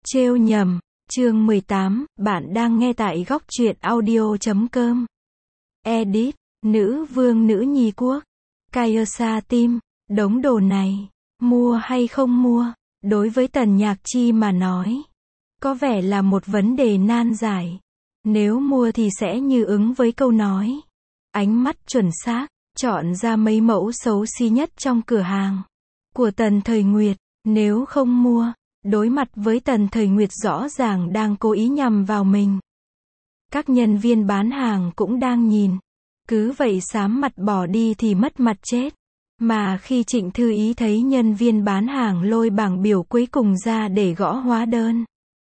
Trêu nhầm, chương 18, bạn đang nghe tại góc truyện audio.com. Edit, nữ vương nữ nhi quốc. Kaiosha Team, đống đồ này, mua hay không mua, đối với Tần Nhạc Chi mà nói, có vẻ là một vấn đề nan giải. Nếu mua thì sẽ như ứng với câu nói. Ánh mắt chuẩn xác, chọn ra mấy mẫu xấu xí nhất trong cửa hàng của Tần Thời Nguyệt. Nếu không mua, đối mặt với Tần Thời Nguyệt rõ ràng đang cố ý nhằm vào mình. Các nhân viên bán hàng cũng đang nhìn. Cứ vậy xám mặt bỏ đi thì mất mặt chết. Mà khi Trịnh Thư Ý thấy nhân viên bán hàng lôi bảng biểu cuối cùng ra để gõ hóa đơn,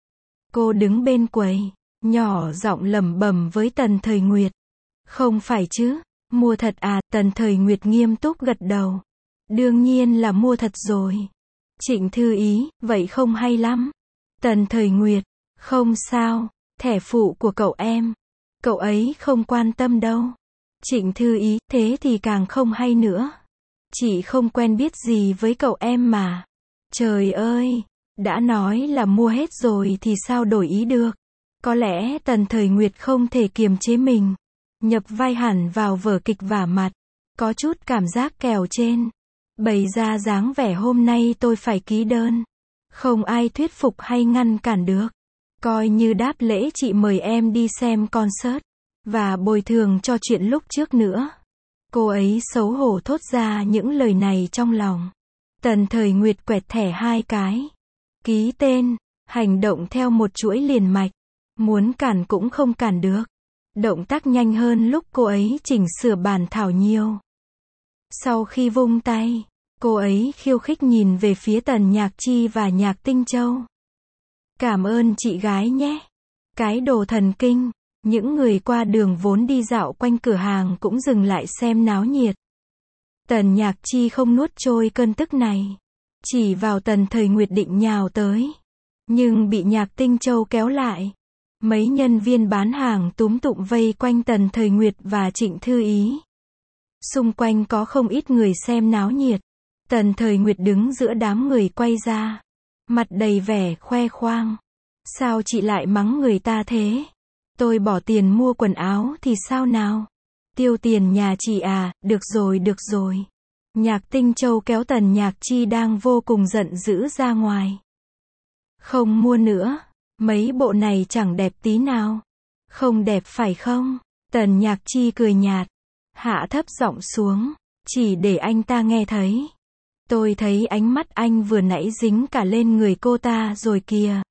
cô đứng bên quầy, nhỏ giọng lẩm bẩm với Tần Thời Nguyệt. Không phải chứ, mua thật à? Tần Thời Nguyệt nghiêm túc gật đầu. Đương nhiên là mua thật rồi. Trịnh Thư Ý, vậy không hay lắm. Tần Thời Nguyệt, không sao, thẻ phụ của cậu em. Cậu ấy không quan tâm đâu. Trịnh Thư Ý, thế thì càng không hay nữa. Chị không quen biết gì với cậu em mà. Trời ơi, đã nói là mua hết rồi thì sao đổi ý được. Có lẽ Tần Thời Nguyệt không thể kiềm chế mình. Nhập vai hẳn vào vở kịch vả mặt. Có chút cảm giác kèo trên. Bày ra dáng vẻ hôm nay tôi phải ký đơn. Không ai thuyết phục hay ngăn cản được. Coi như đáp lễ chị mời em đi xem concert. Và bồi thường cho chuyện lúc trước nữa. Cô ấy xấu hổ thốt ra những lời này trong lòng. Tần Thời Nguyệt quẹt thẻ 2 cái. Ký tên, hành động theo một chuỗi liền mạch. Muốn cản cũng không cản được. Động tác nhanh hơn lúc cô ấy chỉnh sửa bản thảo nhiều. Sau khi vung tay, cô ấy khiêu khích nhìn về phía Tần Nhạc Chi và Nhạc Tinh Châu. Cảm ơn chị gái nhé. Cái đồ thần kinh. Những người qua đường vốn đi dạo quanh cửa hàng cũng dừng lại xem náo nhiệt. Tần Nhạc Chi không nuốt trôi cơn tức này. Chỉ vào Tần Thời Nguyệt định nhào tới. Nhưng bị Nhạc Tinh Châu kéo lại. Mấy nhân viên bán hàng túm tụm vây quanh Tần Thời Nguyệt và Trịnh Thư Ý. Xung quanh có không ít người xem náo nhiệt. Tần Thời Nguyệt đứng giữa đám người quay ra. Mặt đầy vẻ khoe khoang. Sao chị lại mắng người ta thế? Tôi bỏ tiền mua quần áo thì sao nào? Tiêu tiền nhà chị à? Được rồi được rồi. Nhạc Tinh Châu kéo Tần Nhạc Chi đang vô cùng giận dữ ra ngoài. Không mua nữa. Mấy bộ này chẳng đẹp tí nào. Không đẹp phải không? Tần Nhạc Chi cười nhạt. Hạ thấp giọng xuống. Chỉ để anh ta nghe thấy. Tôi thấy ánh mắt anh vừa nãy dính cả lên người cô ta rồi kìa.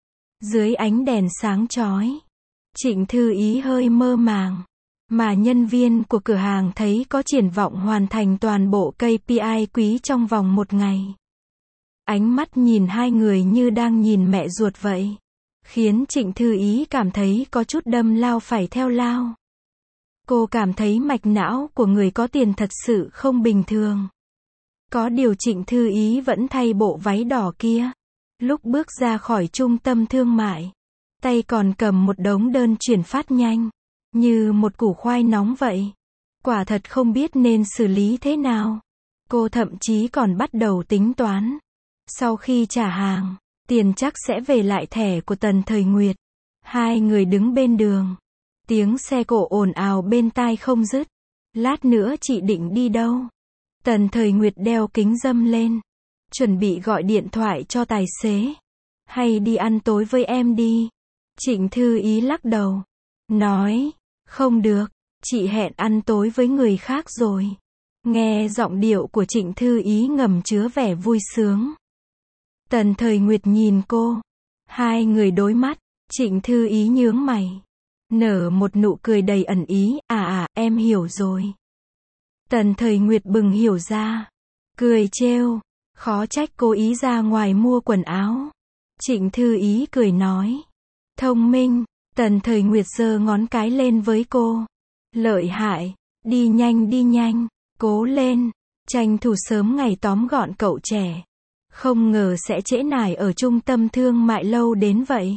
Dưới ánh đèn sáng chói. Trịnh Thư Ý hơi mơ màng. Mà nhân viên của cửa hàng thấy có triển vọng hoàn thành toàn bộ KPI quý trong vòng 1 ngày. Ánh mắt nhìn hai người như đang nhìn mẹ ruột vậy. Khiến Trịnh Thư Ý cảm thấy có chút đâm lao phải theo lao. Cô cảm thấy mạch não của người có tiền thật sự không bình thường. Có điều Trịnh Thư Ý vẫn thay bộ váy đỏ kia. Lúc bước ra khỏi trung tâm thương mại, tay còn cầm một đống đơn chuyển phát nhanh. Như một củ khoai nóng vậy. Quả thật không biết nên xử lý thế nào. Cô thậm chí còn bắt đầu tính toán. Sau khi trả hàng, tiền chắc sẽ về lại thẻ của Tần Thời Nguyệt. Hai người đứng bên đường. Tiếng xe cộ ồn ào bên tai không dứt. Lát nữa chị định đi đâu? Tần Thời Nguyệt đeo kính râm lên. Chuẩn bị gọi điện thoại cho tài xế. Hay đi ăn tối với em đi. Trịnh Thư Ý lắc đầu. Nói, không được, chị hẹn ăn tối với người khác rồi. Nghe giọng điệu của Trịnh Thư Ý ngầm chứa vẻ vui sướng. Tần Thời Nguyệt nhìn cô. Hai người đối mắt. Trịnh Thư Ý nhướng mày. Nở một nụ cười đầy ẩn ý. Em hiểu rồi. Tần Thời Nguyệt bừng hiểu ra. Cười trêu. Khó trách cố ý ra ngoài mua quần áo. Trịnh Thư Ý cười nói. Thông minh. Tần Thời Nguyệt giơ ngón cái lên với cô. Lợi hại. Đi nhanh. Cố lên. Tranh thủ sớm ngày tóm gọn cậu trẻ. Không ngờ sẽ trễ nải ở trung tâm thương mại lâu đến vậy.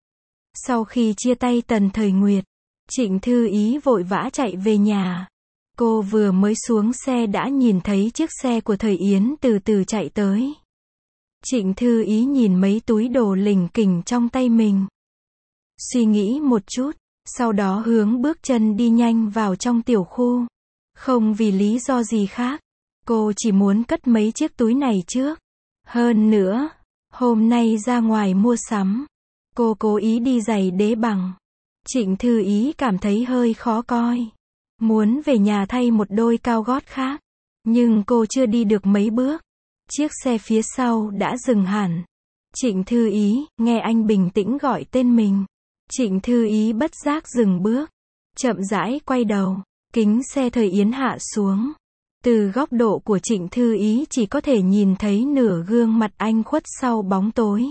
Sau khi chia tay Tần Thời Nguyệt, Trịnh Thư Ý vội vã chạy về nhà. Cô vừa mới xuống xe đã nhìn thấy chiếc xe của Thời Yến từ từ chạy tới. Trịnh Thư Ý nhìn mấy túi đồ lỉnh kỉnh trong tay mình. Suy nghĩ một chút, sau đó hướng bước chân đi nhanh vào trong tiểu khu. Không vì lý do gì khác. Cô chỉ muốn cất mấy chiếc túi này trước. Hơn nữa, hôm nay ra ngoài mua sắm, cô cố ý đi giày đế bằng. Trịnh Thư Ý cảm thấy hơi khó coi. Muốn về nhà thay một đôi cao gót khác. Nhưng cô chưa đi được mấy bước. Chiếc xe phía sau đã dừng hẳn. Trịnh Thư Ý, nghe anh bình tĩnh gọi tên mình. Trịnh Thư Ý bất giác dừng bước. Chậm rãi quay đầu. Kính xe Thời Yến hạ xuống. Từ góc độ của Trịnh Thư Ý chỉ có thể nhìn thấy nửa gương mặt anh khuất sau bóng tối.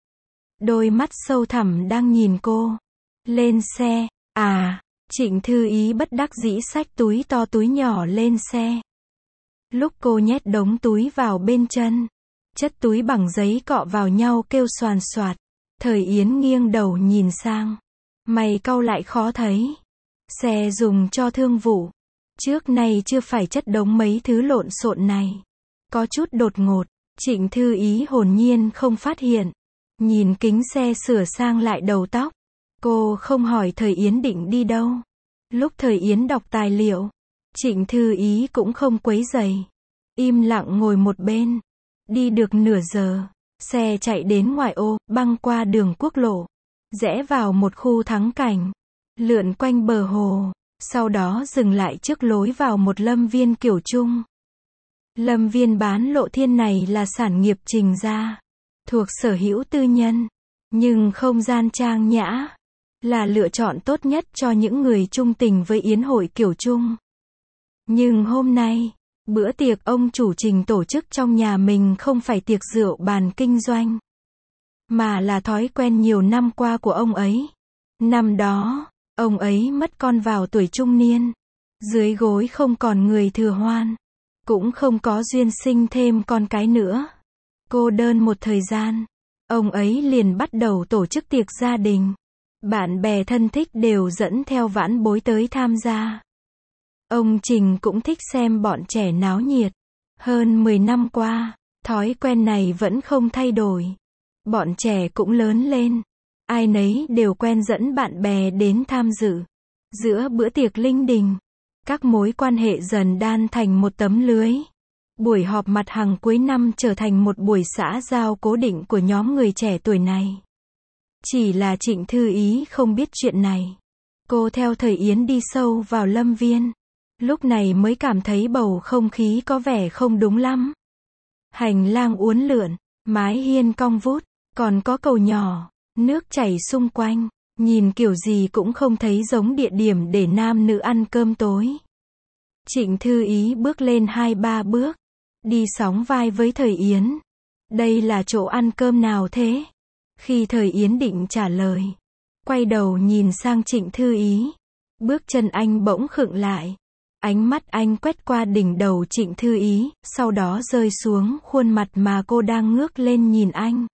Đôi mắt sâu thẳm đang nhìn cô. Lên xe. Trịnh Thư Ý bất đắc dĩ xách túi to túi nhỏ lên xe. Lúc cô nhét đống túi vào bên chân, chất túi bằng giấy cọ vào nhau kêu xoàn xoạt. Thời Yến nghiêng đầu nhìn sang. Mày cau lại khó thấy. Xe dùng cho thương vụ. Trước nay chưa phải chất đống mấy thứ lộn xộn này. Có chút đột ngột. Trịnh Thư Ý hồn nhiên không phát hiện. Nhìn kính xe sửa sang lại đầu tóc. Cô không hỏi Thời Yến định đi đâu. Lúc Thời Yến đọc tài liệu, Trịnh Thư Ý cũng không quấy rầy. Im lặng ngồi một bên. Đi được nửa giờ, xe chạy đến ngoại ô, băng qua đường quốc lộ. Rẽ vào một khu thắng cảnh. Lượn quanh bờ hồ. Sau đó dừng lại trước lối vào một lâm viên kiểu chung. Lâm viên bán lộ thiên này là sản nghiệp Trình gia. Thuộc sở hữu tư nhân. Nhưng không gian trang nhã. Là lựa chọn tốt nhất cho những người trung tình với yến hội kiểu chung. Nhưng hôm nay, bữa tiệc ông chủ Trình tổ chức trong nhà mình không phải tiệc rượu bàn kinh doanh. Mà là thói quen nhiều năm qua của ông ấy. Năm đó, ông ấy mất con vào tuổi trung niên. Dưới gối không còn người thừa hoan. Cũng không có duyên sinh thêm con cái nữa. Cô đơn một thời gian. Ông ấy liền bắt đầu tổ chức tiệc gia đình. Bạn bè thân thích đều dẫn theo vãn bối tới tham gia. Ông Trình cũng thích xem bọn trẻ náo nhiệt. Hơn 10 năm qua, thói quen này vẫn không thay đổi. Bọn trẻ cũng lớn lên. Ai nấy đều quen dẫn bạn bè đến tham dự. Giữa bữa tiệc linh đình, các mối quan hệ dần đan thành một tấm lưới. Buổi họp mặt hàng cuối năm trở thành một buổi xã giao cố định của nhóm người trẻ tuổi này. Chỉ là Trịnh Thư Ý không biết chuyện này. Cô theo Thời Yến đi sâu vào lâm viên. Lúc này mới cảm thấy bầu không khí có vẻ không đúng lắm. Hành lang uốn lượn, mái hiên cong vút, còn có cầu nhỏ, nước chảy xung quanh. Nhìn kiểu gì cũng không thấy giống địa điểm để nam nữ ăn cơm tối. Trịnh Thư Ý bước lên 2-3 bước. Đi sóng vai với Thời Yến. Đây là chỗ ăn cơm nào thế? Khi Thời Yến định trả lời, quay đầu nhìn sang Trịnh Thư Ý. Bước chân anh bỗng khựng lại. Ánh mắt anh quét qua đỉnh đầu Trịnh Thư Ý, sau đó rơi xuống khuôn mặt mà cô đang ngước lên nhìn anh.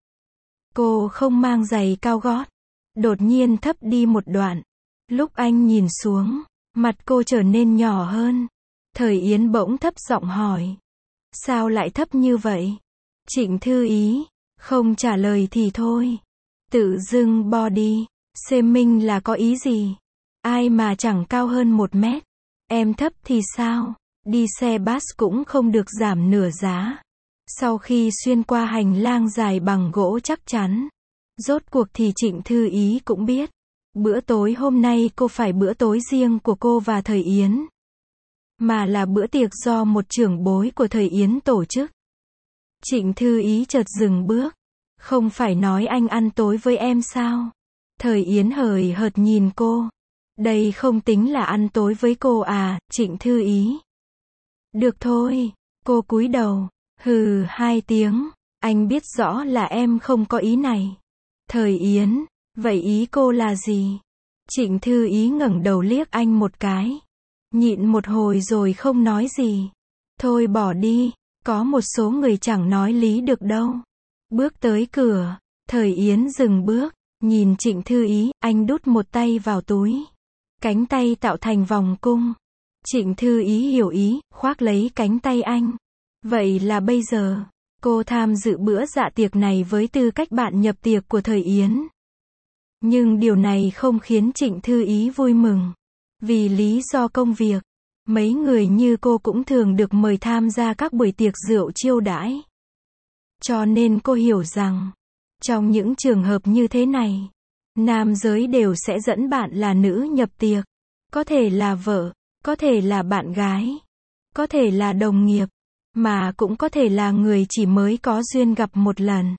Cô không mang giày cao gót. Đột nhiên thấp đi một đoạn. Lúc anh nhìn xuống, mặt cô trở nên nhỏ hơn. Thời Yến bỗng thấp giọng hỏi. Sao lại thấp như vậy? Trịnh Thư Ý, không trả lời thì thôi. Tự dưng body shaming là có ý gì? Ai mà chẳng cao hơn 1 mét. Em thấp thì sao? Đi xe bus cũng không được giảm nửa giá. Sau khi xuyên qua hành lang dài bằng gỗ chắc chắn, rốt cuộc thì Trịnh Thư Ý cũng biết. Bữa tối hôm nay cô phải bữa tối riêng của cô và Thời Yến. Mà là bữa tiệc do một trưởng bối của Thời Yến tổ chức. Trịnh Thư Ý chợt dừng bước. Không phải nói anh ăn tối với em sao? Thời Yến hời hợt nhìn cô. Đây không tính là ăn tối với cô à, Trịnh Thư Ý. Được thôi. Cô cúi đầu. Hừ 2 tiếng. Anh biết rõ là em không có ý này. Thời Yến. Vậy ý cô là gì? Trịnh Thư Ý ngẩng đầu liếc anh một cái. Nhịn một hồi rồi không nói gì. Thôi bỏ đi. Có một số người chẳng nói lý được đâu. Bước tới cửa. Thời Yến dừng bước. Nhìn Trịnh Thư Ý. Anh đút một tay vào túi. Cánh tay tạo thành vòng cung. Trịnh Thư Ý hiểu ý, khoác lấy cánh tay anh. Vậy là bây giờ, Cô tham dự bữa dạ tiệc này với tư cách bạn nhập tiệc của thời Yến. Nhưng điều này không khiến Trịnh Thư Ý vui mừng. Vì lý do công việc, mấy người như cô cũng thường được mời tham gia các buổi tiệc rượu chiêu đãi. Cho nên cô hiểu rằng, trong những trường hợp như thế này, nam giới đều sẽ dẫn bạn là nữ nhập tiệc. Có thể là vợ, có thể là bạn gái, có thể là đồng nghiệp, mà cũng có thể là người chỉ mới có duyên gặp một lần.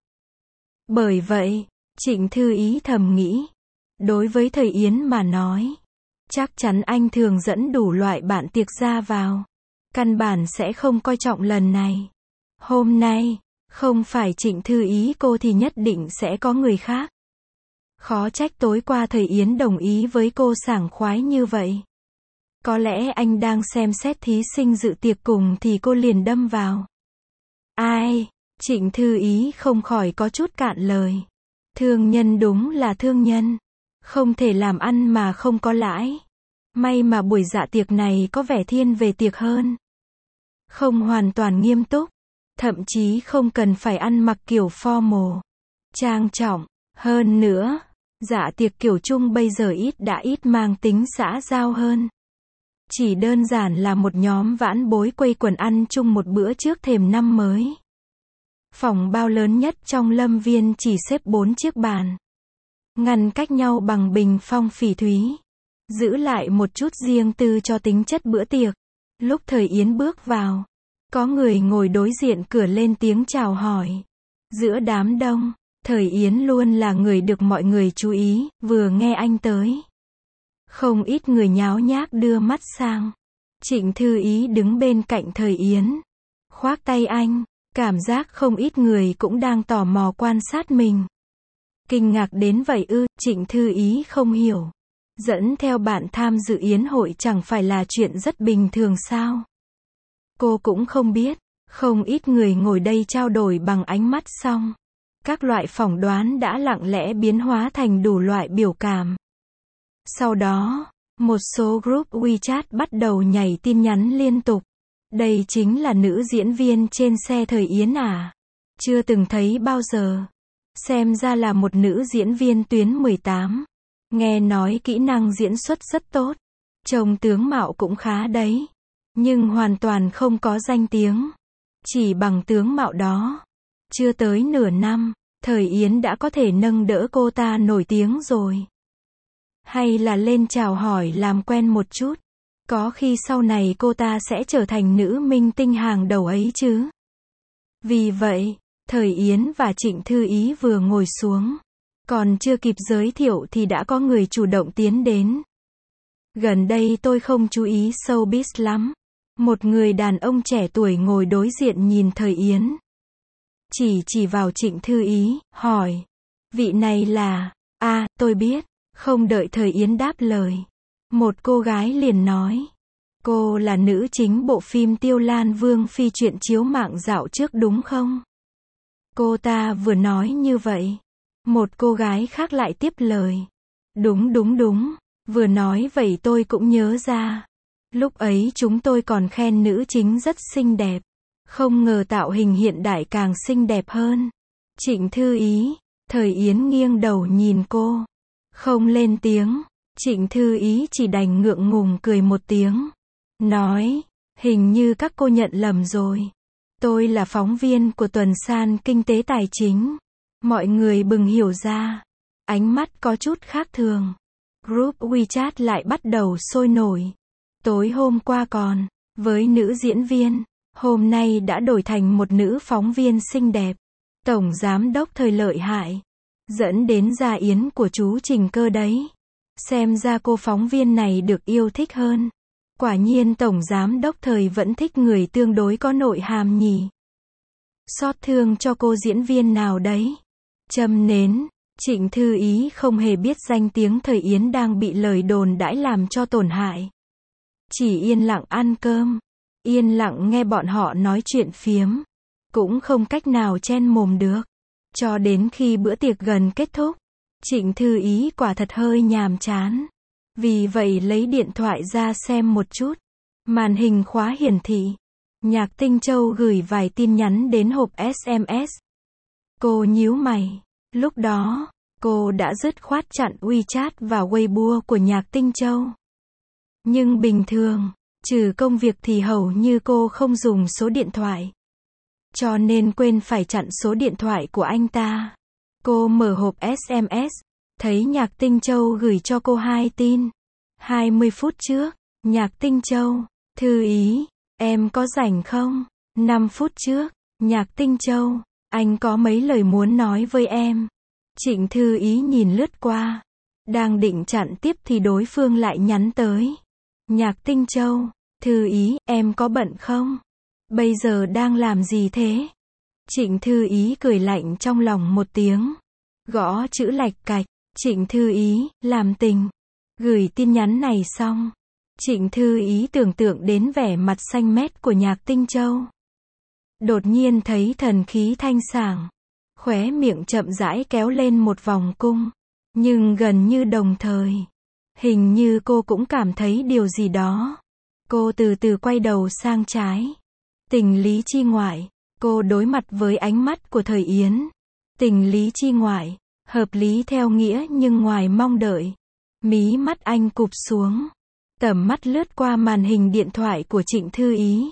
Bởi vậy, Trịnh Thư Ý thầm nghĩ, đối với thời Yến mà nói, chắc chắn anh thường dẫn đủ loại bạn tiệc ra vào. Căn bản sẽ không coi trọng lần này. Hôm nay, không phải Trịnh Thư Ý cô thì nhất định sẽ có người khác. Khó trách tối qua thời Yến đồng ý với cô sảng khoái như vậy. Có lẽ anh đang xem xét thí sinh dự tiệc cùng thì cô liền đâm vào. Ai? Trịnh Thư Ý không khỏi có chút cạn lời. Thương nhân đúng là thương nhân. Không thể làm ăn mà không có lãi. May mà buổi dạ tiệc này có vẻ thiên về tiệc hơn. Không hoàn toàn nghiêm túc. Thậm chí không cần phải ăn mặc kiểu formal. Trang trọng. Hơn nữa, dạ tiệc kiểu chung bây giờ ít mang tính xã giao hơn. Chỉ đơn giản là một nhóm vãn bối quây quần ăn chung một bữa trước thềm năm mới. Phòng bao lớn nhất trong Lâm Viên chỉ xếp 4 chiếc bàn. Ngăn cách nhau bằng bình phong phỉ thúy. Giữ lại một chút riêng tư cho tính chất bữa tiệc. Lúc thời Yến bước vào, có người ngồi đối diện cửa lên tiếng chào hỏi. Giữa đám đông, thời Yến luôn là người được mọi người chú ý, vừa nghe anh tới. Không ít người nháo nhác đưa mắt sang. Trịnh Thư Ý đứng bên cạnh thời Yến. Khoác tay anh, cảm giác không ít người cũng đang tò mò quan sát mình. Kinh ngạc đến vậy ư? Trịnh Thư Ý không hiểu. Dẫn theo bạn tham dự yến hội chẳng phải là chuyện rất bình thường sao? Cô cũng không biết. Không ít người ngồi đây trao đổi bằng ánh mắt xong. Các loại phỏng đoán đã lặng lẽ biến hóa thành đủ loại biểu cảm. Sau đó, một số group WeChat bắt đầu nhảy tin nhắn liên tục. Đây chính là nữ diễn viên trên xe thời Yến à? Chưa từng thấy bao giờ. Xem ra là một nữ diễn viên tuyến 18. Nghe nói kỹ năng diễn xuất rất tốt. Trông tướng mạo cũng khá đấy. Nhưng hoàn toàn không có danh tiếng. Chỉ bằng tướng mạo đó. Chưa tới nửa năm, thời Yến đã có thể nâng đỡ cô ta nổi tiếng rồi. Hay là lên chào hỏi làm quen một chút. Có khi sau này cô ta sẽ trở thành nữ minh tinh hàng đầu ấy chứ. Vì vậy, thời Yến và Trịnh Thư Ý vừa ngồi xuống. Còn chưa kịp giới thiệu thì đã có người chủ động tiến đến. Gần đây tôi không chú ý showbiz lắm. Một người đàn ông trẻ tuổi ngồi đối diện nhìn thời Yến. Chỉ vào Trịnh Thư Ý, hỏi. Vị này là, tôi biết. Không đợi thời Yến đáp lời. Một cô gái liền nói. Cô là nữ chính bộ phim Tiêu Lan Vương Phi truyện chiếu mạng dạo trước đúng không? Cô ta vừa nói như vậy. Một cô gái khác lại tiếp lời. Đúng. Vừa nói vậy tôi cũng nhớ ra. Lúc ấy chúng tôi còn khen nữ chính rất xinh đẹp. Không ngờ tạo hình hiện đại càng xinh đẹp hơn. Trịnh Thư Ý, thời Yến nghiêng đầu nhìn cô. Không lên tiếng. Trịnh Thư Ý chỉ đành ngượng ngùng cười một tiếng. Nói, hình như các cô nhận lầm rồi. Tôi là phóng viên của tuần san Kinh tế Tài chính. Mọi người bừng hiểu ra. Ánh mắt có chút khác thường. Group WeChat lại bắt đầu sôi nổi. Tối hôm qua còn, với nữ diễn viên, hôm nay đã đổi thành một nữ phóng viên xinh đẹp. Tổng giám đốc thời lợi hại. Dẫn đến gia yến của chú Trình Cơ đấy. Xem ra cô phóng viên này được yêu thích hơn. Quả nhiên tổng giám đốc thời vẫn thích người tương đối có nội hàm nhỉ. Xót thương cho cô diễn viên nào đấy. Châm nến. Trịnh Thư Ý không hề biết danh tiếng thời Yến đang bị lời đồn đãi làm cho tổn hại. Chỉ yên lặng ăn cơm. Yên lặng nghe bọn họ nói chuyện phiếm. Cũng không cách nào chen mồm được. Cho đến khi bữa tiệc gần kết thúc. Trịnh Thư Ý quả thật hơi nhàm chán. Vì vậy lấy điện thoại ra xem một chút. Màn hình khóa hiển thị. Nhạc Tinh Châu gửi vài tin nhắn đến hộp SMS. Cô nhíu mày. Lúc đó, cô đã dứt khoát chặn WeChat và Weibo của Nhạc Tinh Châu. Nhưng bình thường, trừ công việc thì hầu như cô không dùng số điện thoại. Cho nên quên phải chặn số điện thoại của anh ta. Cô mở hộp SMS, thấy Nhạc Tinh Châu gửi cho cô 2 tin. 20 phút trước, Nhạc Tinh Châu, thư ý, em có rảnh không? 5 phút trước, Nhạc Tinh Châu, anh có mấy lời muốn nói với em. Trịnh Thư Ý nhìn lướt qua. Đang định chặn tiếp thì đối phương lại nhắn tới. Nhạc Tinh Châu, Thư Ý, em có bận không? Bây giờ đang làm gì thế? Trịnh Thư Ý cười lạnh trong lòng một tiếng. Gõ chữ lạch cạch. Trịnh Thư Ý, làm tình. Gửi tin nhắn này xong. Trịnh Thư Ý tưởng tượng đến vẻ mặt xanh mét của Nhạc Tinh Châu. Đột nhiên thấy thần khí thanh sảng. Khóe miệng chậm rãi kéo lên một vòng cung. Nhưng gần như đồng thời. Hình như cô cũng cảm thấy điều gì đó. Cô từ từ quay đầu sang trái. Tình lý chi ngoại. Cô đối mặt với ánh mắt của Thời Yến. Tình lý chi ngoại. Hợp lý theo nghĩa nhưng ngoài mong đợi. Mí mắt anh cụp xuống. Tầm mắt lướt qua màn hình điện thoại của Trịnh Thư Ý.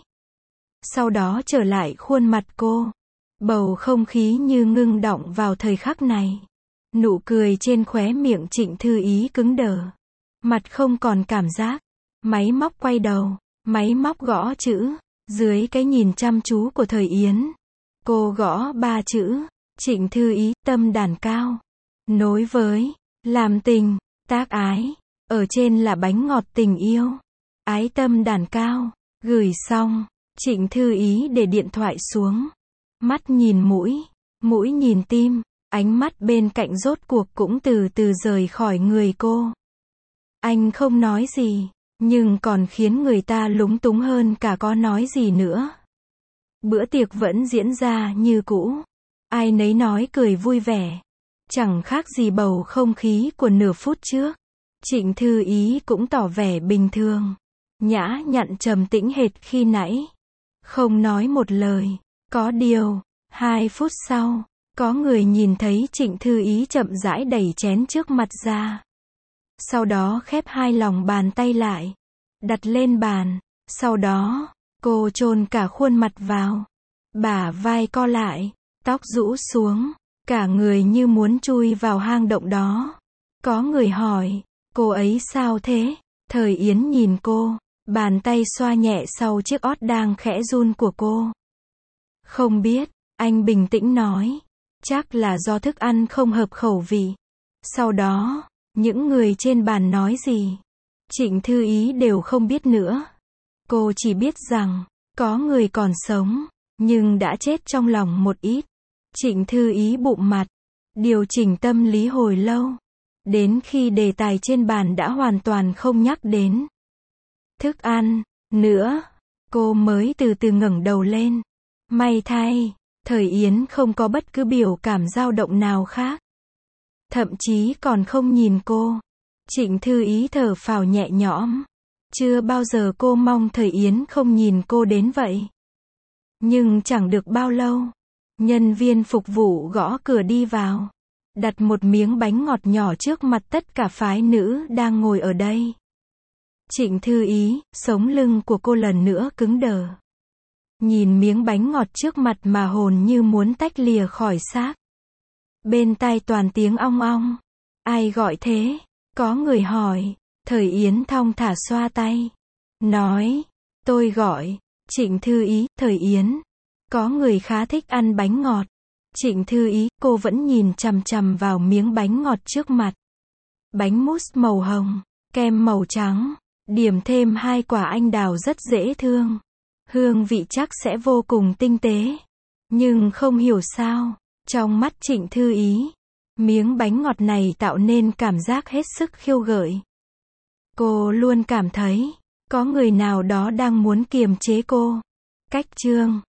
Sau đó trở lại khuôn mặt cô. Bầu không khí như ngưng đọng vào thời khắc này. Nụ cười trên khóe miệng Trịnh Thư Ý cứng đờ. Mặt không còn cảm giác. Máy móc quay đầu. Máy móc gõ chữ. Dưới cái nhìn chăm chú của Thời Yến. Cô gõ 3 chữ. Trịnh Thư Ý, tâm đàn cao. Nối với. Làm tình. Tác ái. Ở trên là bánh ngọt tình yêu. Ái tâm đàn cao. Gửi xong. Trịnh Thư Ý để điện thoại xuống. Mắt nhìn mũi. Mũi nhìn tim. Ánh mắt bên cạnh rốt cuộc cũng từ từ rời khỏi người cô. Anh không nói gì. Nhưng còn khiến người ta lúng túng hơn cả có nói gì nữa. Bữa tiệc vẫn diễn ra như cũ. Ai nấy nói cười vui vẻ. Chẳng khác gì bầu không khí của nửa phút trước. Trịnh Thư Ý cũng tỏ vẻ bình thường. Nhã nhặn trầm tĩnh hệt khi nãy. Không nói một lời. Có điều, 2 phút sau, có người nhìn thấy Trịnh Thư Ý chậm rãi đẩy chén trước mặt ra. Sau đó khép 2 lòng bàn tay lại. Đặt lên bàn. Sau đó, cô chôn cả khuôn mặt vào. Bả vai co lại. Tóc rũ xuống. Cả người như muốn chui vào hang động đó. Có người hỏi, cô ấy sao thế? Thời Yến nhìn cô. Bàn tay xoa nhẹ sau chiếc ót đang khẽ run của cô. Không biết, anh bình tĩnh nói. Chắc là do thức ăn không hợp khẩu vị. Sau đó, những người trên bàn nói gì? Trịnh Thư Ý đều không biết nữa. Cô chỉ biết rằng, có người còn sống, nhưng đã chết trong lòng một ít. Trịnh Thư Ý bụm mặt, điều chỉnh tâm lý hồi lâu. Đến khi đề tài trên bàn đã hoàn toàn không nhắc đến thức ăn nữa, cô mới từ từ ngẩng đầu lên. May thay, Thời Yến không có bất cứ biểu cảm dao động nào khác. Thậm chí còn không nhìn cô. Trịnh Thư Ý thở phào nhẹ nhõm. Chưa bao giờ cô mong Thời Yến không nhìn cô đến vậy. Nhưng chẳng được bao lâu, nhân viên phục vụ gõ cửa đi vào. Đặt một miếng bánh ngọt nhỏ trước mặt tất cả phái nữ đang ngồi ở đây. Trịnh Thư Ý, sống lưng của cô lần nữa cứng đờ. Nhìn miếng bánh ngọt trước mặt mà hồn như muốn tách lìa khỏi xác. Bên tai toàn tiếng ong ong. Ai gọi thế? Có người hỏi. Thời Yến thong thả xoa tay. Nói, tôi gọi. Trịnh Thư Ý, Thời Yến. Có người khá thích ăn bánh ngọt. Trịnh Thư Ý, cô vẫn nhìn chằm chằm vào miếng bánh ngọt trước mặt. Bánh mousse màu hồng, kem màu trắng, điểm thêm 2 quả anh đào rất dễ thương. Hương vị chắc sẽ vô cùng tinh tế. Nhưng không hiểu sao, trong mắt Trịnh Thư Ý, miếng bánh ngọt này tạo nên cảm giác hết sức khiêu gợi. Cô luôn cảm thấy, có người nào đó đang muốn kiềm chế cô. Cách chương